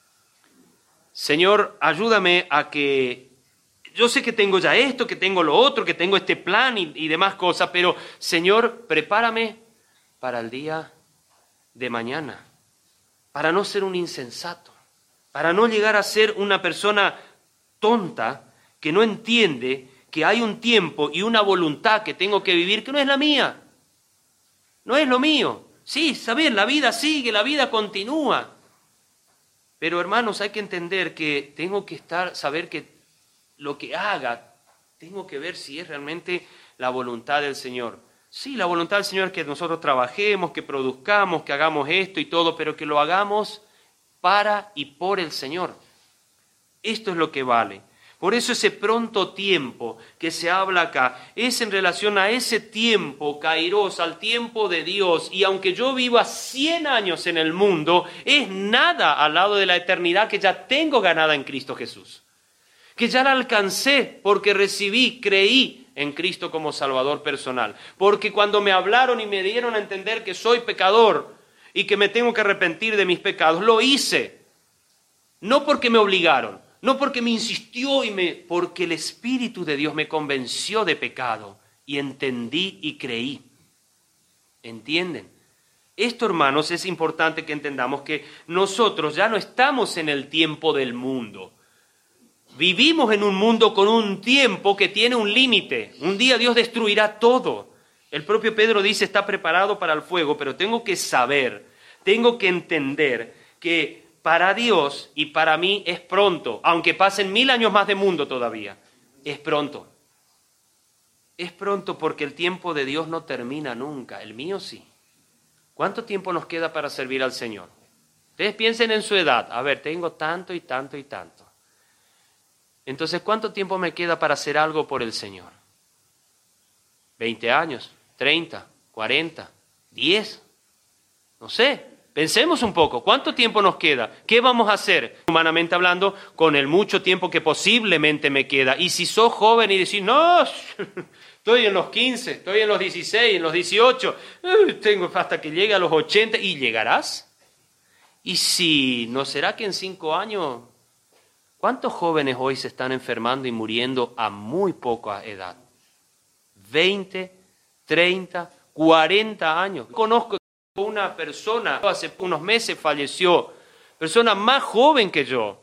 Señor, ayúdame a que, yo sé que tengo ya esto, que tengo lo otro, que tengo este plan y, y demás cosas, pero Señor, prepárame para el día de mañana, para no ser un insensato, para no llegar a ser una persona tonta que no entiende que hay un tiempo y una voluntad que tengo que vivir que no es la mía, no es lo mío. Sí, saben, la vida sigue, la vida continúa. Pero hermanos, hay que entender que tengo que estar, saber que lo que haga, tengo que ver si es realmente la voluntad del Señor. Sí, la voluntad del Señor es que nosotros trabajemos, que produzcamos, que hagamos esto y todo, pero que lo hagamos para y por el Señor. Esto es lo que vale. Por eso ese pronto tiempo que se habla acá es en relación a ese tiempo, kairos, al tiempo de Dios. Y aunque yo viva cien años en el mundo, es nada al lado de la eternidad que ya tengo ganada en Cristo Jesús. Que ya la alcancé porque recibí, creí en Cristo como Salvador personal. Porque cuando me hablaron y me dieron a entender que soy pecador y que me tengo que arrepentir de mis pecados, lo hice. No porque me obligaron. No porque me insistió, y me, porque el Espíritu de Dios me convenció de pecado y entendí y creí. ¿Entienden? Esto, hermanos, es importante que entendamos que nosotros ya no estamos en el tiempo del mundo. Vivimos en un mundo con un tiempo que tiene un límite. Un día Dios destruirá todo. El propio Pedro dice, está preparado para el fuego, pero tengo que saber, tengo que entender que para Dios y para mí es pronto, aunque pasen mil años más de mundo todavía. Es pronto. Es pronto porque el tiempo de Dios no termina nunca. El mío sí. ¿Cuánto tiempo nos queda para servir al Señor? Ustedes piensen en su edad. A ver, tengo tanto y tanto y tanto. Entonces, ¿cuánto tiempo me queda para hacer algo por el Señor? ¿veinte años? ¿treinta? ¿cuarenta? ¿diez? No sé. Pensemos un poco. ¿Cuánto tiempo nos queda? ¿Qué vamos a hacer, humanamente hablando, con el mucho tiempo que posiblemente me queda? Y si sos joven y decís, no, estoy en los quince, estoy en los dieciséis, en los dieciocho, tengo hasta que llegue a los ochenta, ¿y llegarás? Y si, ¿no será que en cinco años, cuántos jóvenes hoy se están enfermando y muriendo a muy poca edad? veinte, treinta, cuarenta años. Conozco una persona, hace unos meses falleció, persona más joven que yo,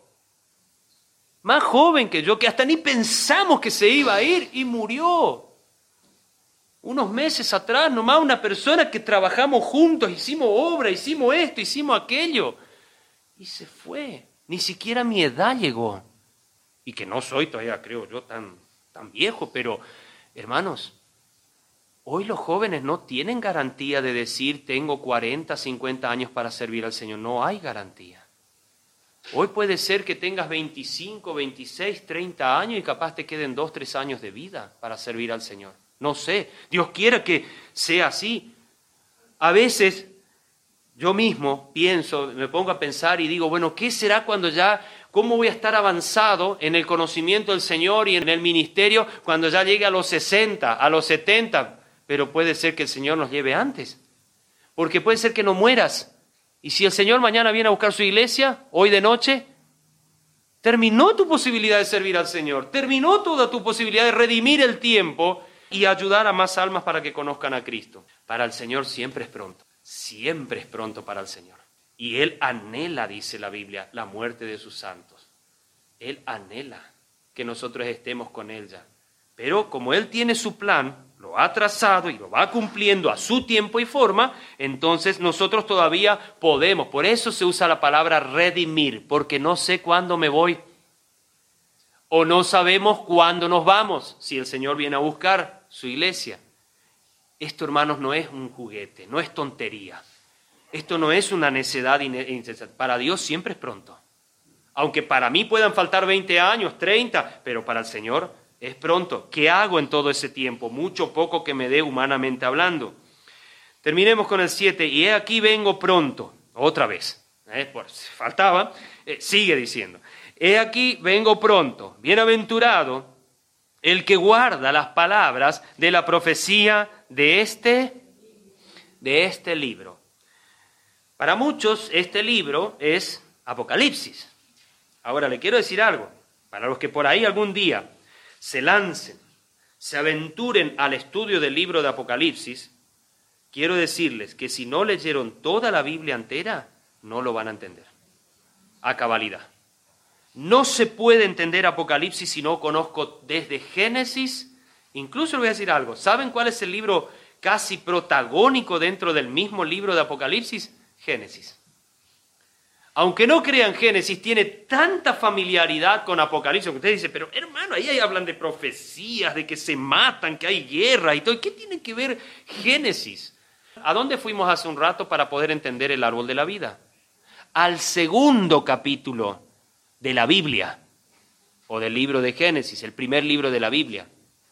más joven que yo, que hasta ni pensamos que se iba a ir y murió. Unos meses atrás, nomás una persona que trabajamos juntos, hicimos obra, hicimos esto, hicimos aquello, y se fue. Ni siquiera a mi edad llegó. Y que no soy todavía, creo yo, tan, tan viejo, pero hermanos, hoy los jóvenes no tienen garantía de decir tengo cuarenta, cincuenta años para servir al Señor. No hay garantía. Hoy puede ser que tengas veinticinco, veintiséis, treinta años y capaz te queden dos, tres años de vida para servir al Señor. No sé, Dios quiera que sea así. A veces yo mismo pienso, me pongo a pensar y digo, bueno, ¿qué será cuando ya, cómo voy a estar avanzado en el conocimiento del Señor y en el ministerio cuando ya llegue a los sesenta, a los setenta? Pero puede ser que el Señor nos lleve antes, porque puede ser que no mueras. Y si el Señor mañana viene a buscar su iglesia, hoy de noche, terminó tu posibilidad de servir al Señor, terminó toda tu posibilidad de redimir el tiempo y ayudar a más almas para que conozcan a Cristo. Para el Señor siempre es pronto, siempre es pronto para el Señor. Y Él anhela, dice la Biblia, la muerte de sus santos. Él anhela que nosotros estemos con Él ya. Pero como Él tiene su plan, lo ha trazado y lo va cumpliendo a su tiempo y forma, entonces nosotros todavía podemos. Por eso se usa la palabra redimir, porque no sé cuándo me voy. O no sabemos cuándo nos vamos, si el Señor viene a buscar su iglesia. Esto, hermanos, no es un juguete, no es tontería. Esto no es una necedad innecesaria. Para Dios siempre es pronto. Aunque para mí puedan faltar veinte años, treinta, pero para el Señor es pronto. ¿Qué hago en todo ese tiempo? Mucho poco que me dé humanamente hablando. Terminemos con el siete. Y he aquí vengo pronto. Otra vez. ¿Eh? Por si faltaba. Eh, sigue diciendo. He aquí vengo pronto. Bienaventurado el que guarda las palabras de la profecía de este, de este libro. Para muchos este libro es Apocalipsis. Ahora le quiero decir algo. Para los que por ahí algún día se lancen, se aventuren al estudio del libro de Apocalipsis, quiero decirles que si no leyeron toda la Biblia entera, no lo van a entender a cabalidad. No se puede entender Apocalipsis si no conozco desde Génesis. Incluso les voy a decir algo. ¿Saben cuál es el libro casi protagónico dentro del mismo libro de Apocalipsis? Génesis. Aunque no crean, Génesis tiene tanta familiaridad con Apocalipsis, que usted dice, pero hermano, ahí hablan de profecías, de que se matan, que hay guerra y todo. ¿Qué tiene que ver Génesis? ¿A dónde fuimos hace un rato para poder entender el árbol de la vida? Al segundo capítulo de la Biblia, o del libro de Génesis, el primer libro de la Biblia.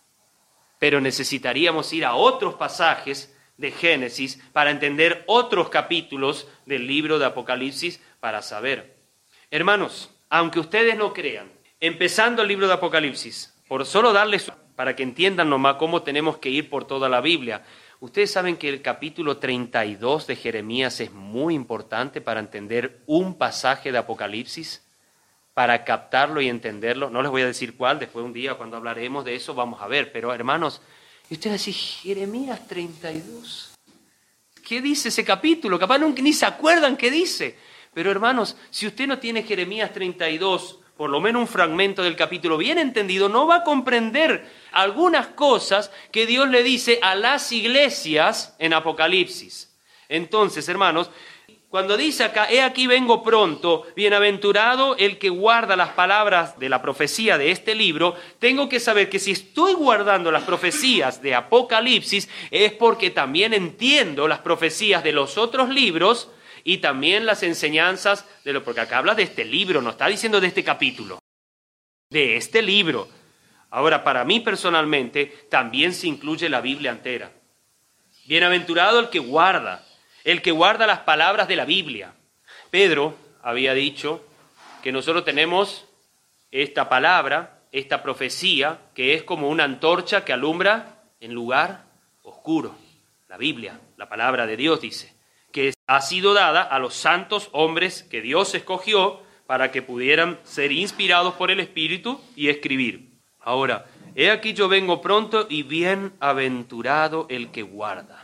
Pero necesitaríamos ir a otros pasajes de Génesis para entender otros capítulos del libro de Apocalipsis para saber. Hermanos, aunque ustedes no crean, empezando el libro de Apocalipsis, por solo darles para que entiendan nomás cómo tenemos que ir por toda la Biblia, ustedes saben que el capítulo treinta y dos de Jeremías es muy importante para entender un pasaje de Apocalipsis, para captarlo y entenderlo. No les voy a decir cuál, después un día cuando hablaremos de eso vamos a ver, pero hermanos, y ustedes dicen, Jeremías treinta y dos, ¿qué dice ese capítulo? Capaz no, ni se acuerdan qué dice. Pero hermanos, si usted no tiene Jeremías treinta y dos, por lo menos un fragmento del capítulo bien entendido, no va a comprender algunas cosas que Dios le dice a las iglesias en Apocalipsis. Entonces, hermanos, Cuando dice acá, he aquí vengo pronto, bienaventurado el que guarda las palabras de la profecía de este libro, tengo que saber que si estoy guardando las profecías de Apocalipsis es porque también entiendo las profecías de los otros libros y también las enseñanzas de lo, porque acá habla de este libro, no está diciendo de este capítulo, de este libro. Ahora, para mí personalmente, también se incluye la Biblia entera. Bienaventurado el que guarda, el que guarda las palabras de la Biblia. Pedro había dicho que nosotros tenemos esta palabra, esta profecía, que es como una antorcha que alumbra en lugar oscuro. La Biblia, la palabra de Dios dice, que ha sido dada a los santos hombres que Dios escogió para que pudieran ser inspirados por el Espíritu y escribir. Ahora, he aquí yo vengo pronto y bienaventurado el que guarda.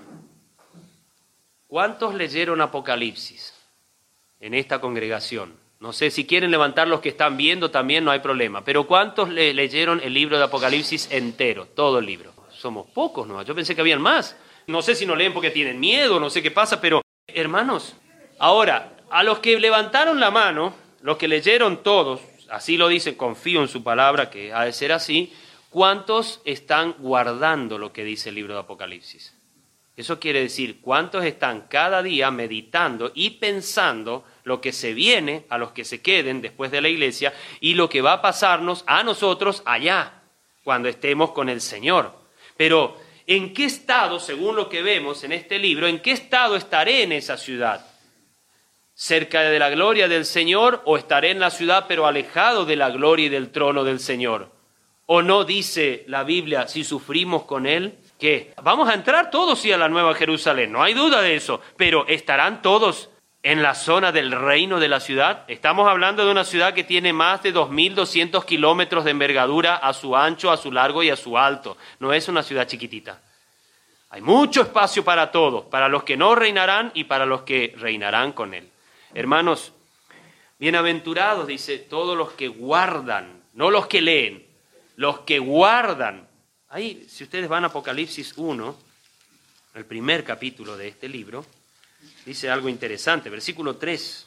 ¿Cuántos leyeron Apocalipsis en esta congregación? No sé, si quieren levantar los que están viendo también no hay problema, pero ¿cuántos le leyeron el libro de Apocalipsis entero, todo el libro? Somos pocos, ¿no? Yo pensé que habían más. No sé si no leen porque tienen miedo, no sé qué pasa, pero hermanos, ahora, a los que levantaron la mano, los que leyeron todos, así lo dice, confío en su palabra que ha de ser así, ¿cuántos están guardando lo que dice el libro de Apocalipsis? Eso quiere decir, ¿cuántos están cada día meditando y pensando lo que se viene a los que se queden después de la iglesia y lo que va a pasarnos a nosotros allá, cuando estemos con el Señor? Pero, ¿en qué estado, según lo que vemos en este libro, en qué estado estaré en esa ciudad? ¿Cerca de la gloria del Señor o estaré en la ciudad pero alejado de la gloria y del trono del Señor? ¿O no dice la Biblia, si sufrimos con Él, que vamos a entrar todos sí a la Nueva Jerusalén? No hay duda de eso, pero ¿estarán todos en la zona del reino de la ciudad? Estamos hablando de una ciudad que tiene más de dos mil doscientos kilómetros de envergadura a su ancho, a su largo y a su alto. No es una ciudad chiquitita. Hay mucho espacio para todos, para los que no reinarán y para los que reinarán con Él. Hermanos, bienaventurados, dice, todos los que guardan, no los que leen, los que guardan. Ahí, si ustedes van a Apocalipsis uno, el primer capítulo de este libro, dice algo interesante, versículo tres.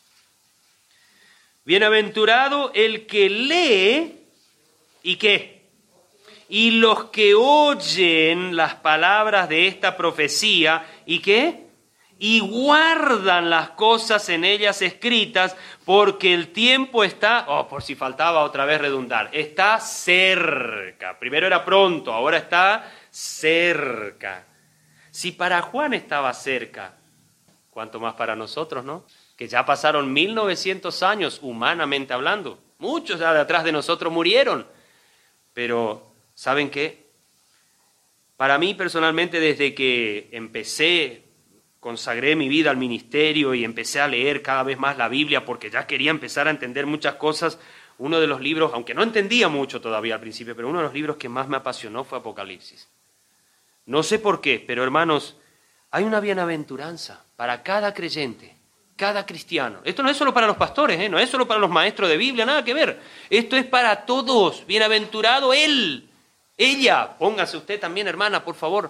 Bienaventurado el que lee, ¿y qué? Y los que oyen las palabras de esta profecía, ¿y qué? Y guardan las cosas en ellas escritas, porque el tiempo está, oh, por si faltaba otra vez redundar, está cerca. Primero era pronto, ahora está cerca. Si para Juan estaba cerca, ¿cuánto más para nosotros, no? Que ya pasaron mil novecientos años, humanamente hablando. Muchos ya de atrás de nosotros murieron. Pero, ¿saben qué? Para mí personalmente, desde que empecé, consagré mi vida al ministerio y empecé a leer cada vez más la Biblia porque ya quería empezar a entender muchas cosas, uno de los libros, aunque no entendía mucho todavía al principio, pero uno de los libros que más me apasionó fue Apocalipsis. No sé por qué, pero hermanos, hay una bienaventuranza para cada creyente, cada cristiano. Esto no es solo para los pastores, ¿eh? No es solo para los maestros de Biblia, nada que ver. Esto es para todos. Bienaventurado él, ella. Póngase usted también, hermana, por favor.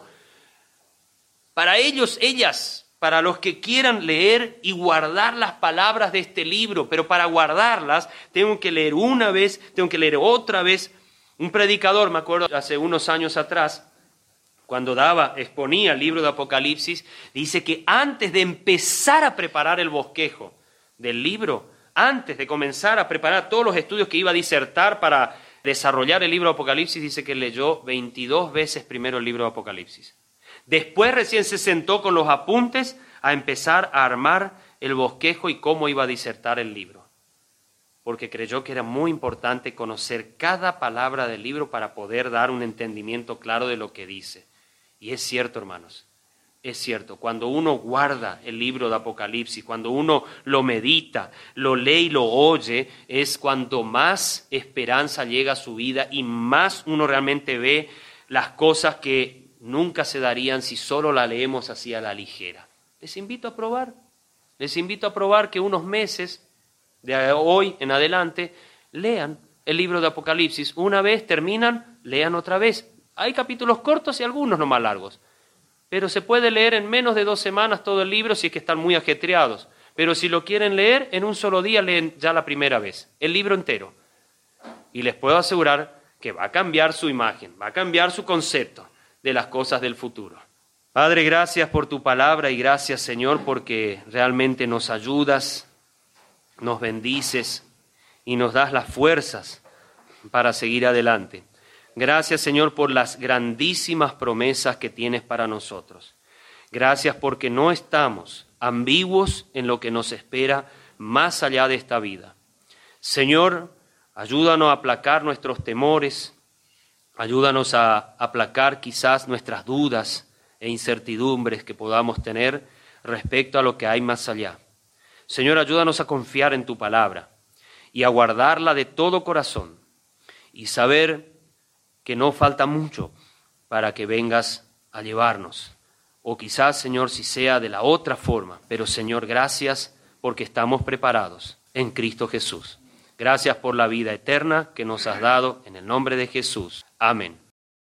Para ellos, ellas, para los que quieran leer y guardar las palabras de este libro, pero para guardarlas tengo que leer una vez, tengo que leer otra vez. Un predicador, me acuerdo, hace unos años atrás, cuando daba, exponía el libro de Apocalipsis, dice que antes de empezar a preparar el bosquejo del libro, antes de comenzar a preparar todos los estudios que iba a disertar para desarrollar el libro de Apocalipsis, dice que leyó veintidós veces primero el libro de Apocalipsis. Después recién se sentó con los apuntes a empezar a armar el bosquejo y cómo iba a disertar el libro. Porque creyó que era muy importante conocer cada palabra del libro para poder dar un entendimiento claro de lo que dice. Y es cierto, hermanos, es cierto. Cuando uno guarda el libro de Apocalipsis, cuando uno lo medita, lo lee y lo oye, es cuando más esperanza llega a su vida y más uno realmente ve las cosas que nunca se darían si solo la leemos así a la ligera. Les invito a probar, les invito a probar que unos meses de hoy en adelante lean el libro de Apocalipsis. Una vez terminan, lean otra vez. Hay capítulos cortos y algunos no más largos, pero se puede leer en menos de dos semanas todo el libro si es que están muy ajetreados. Pero si lo quieren leer, en un solo día leen ya la primera vez, el libro entero. Y les puedo asegurar que va a cambiar su imagen, va a cambiar su concepto de las cosas del futuro. Padre, gracias por tu palabra y gracias, Señor, porque realmente nos ayudas, nos bendices y nos das las fuerzas para seguir adelante. Gracias, Señor, por las grandísimas promesas que tienes para nosotros. Gracias porque no estamos ambiguos en lo que nos espera más allá de esta vida. Señor, ayúdanos a aplacar nuestros temores, ayúdanos a aplacar quizás nuestras dudas e incertidumbres que podamos tener respecto a lo que hay más allá. Señor, ayúdanos a confiar en tu palabra y a guardarla de todo corazón y saber que no falta mucho para que vengas a llevarnos. O quizás, Señor, si sea de la otra forma, pero Señor, gracias porque estamos preparados en Cristo Jesús. Gracias por la vida eterna que nos has dado en el nombre de Jesús. Amén.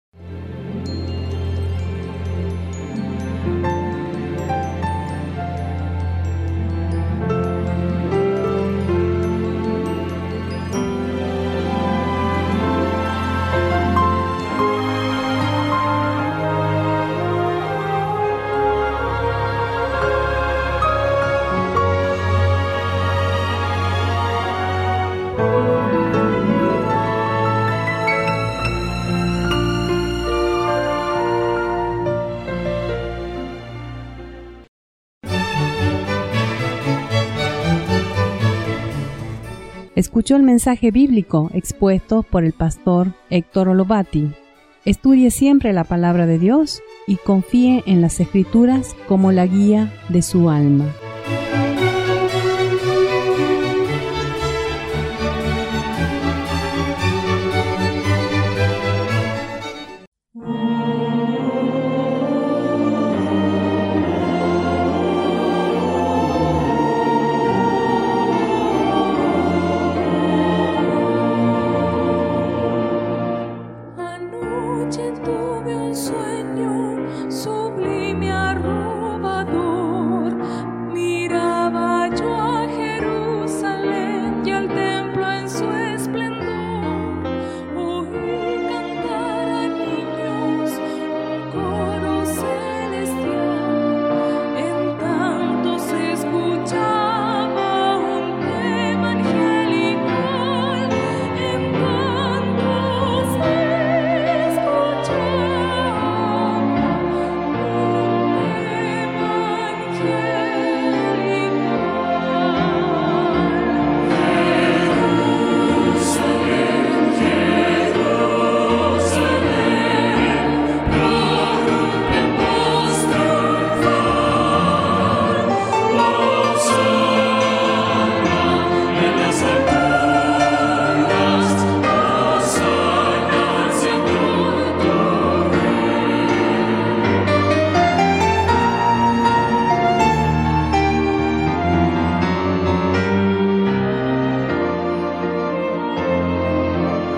Escuchó el mensaje bíblico expuesto por el pastor Héctor Olovati. Estudie siempre la palabra de Dios y confíe en las Escrituras como la guía de su alma.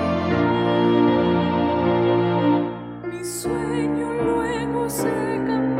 Sueño luego se cambió.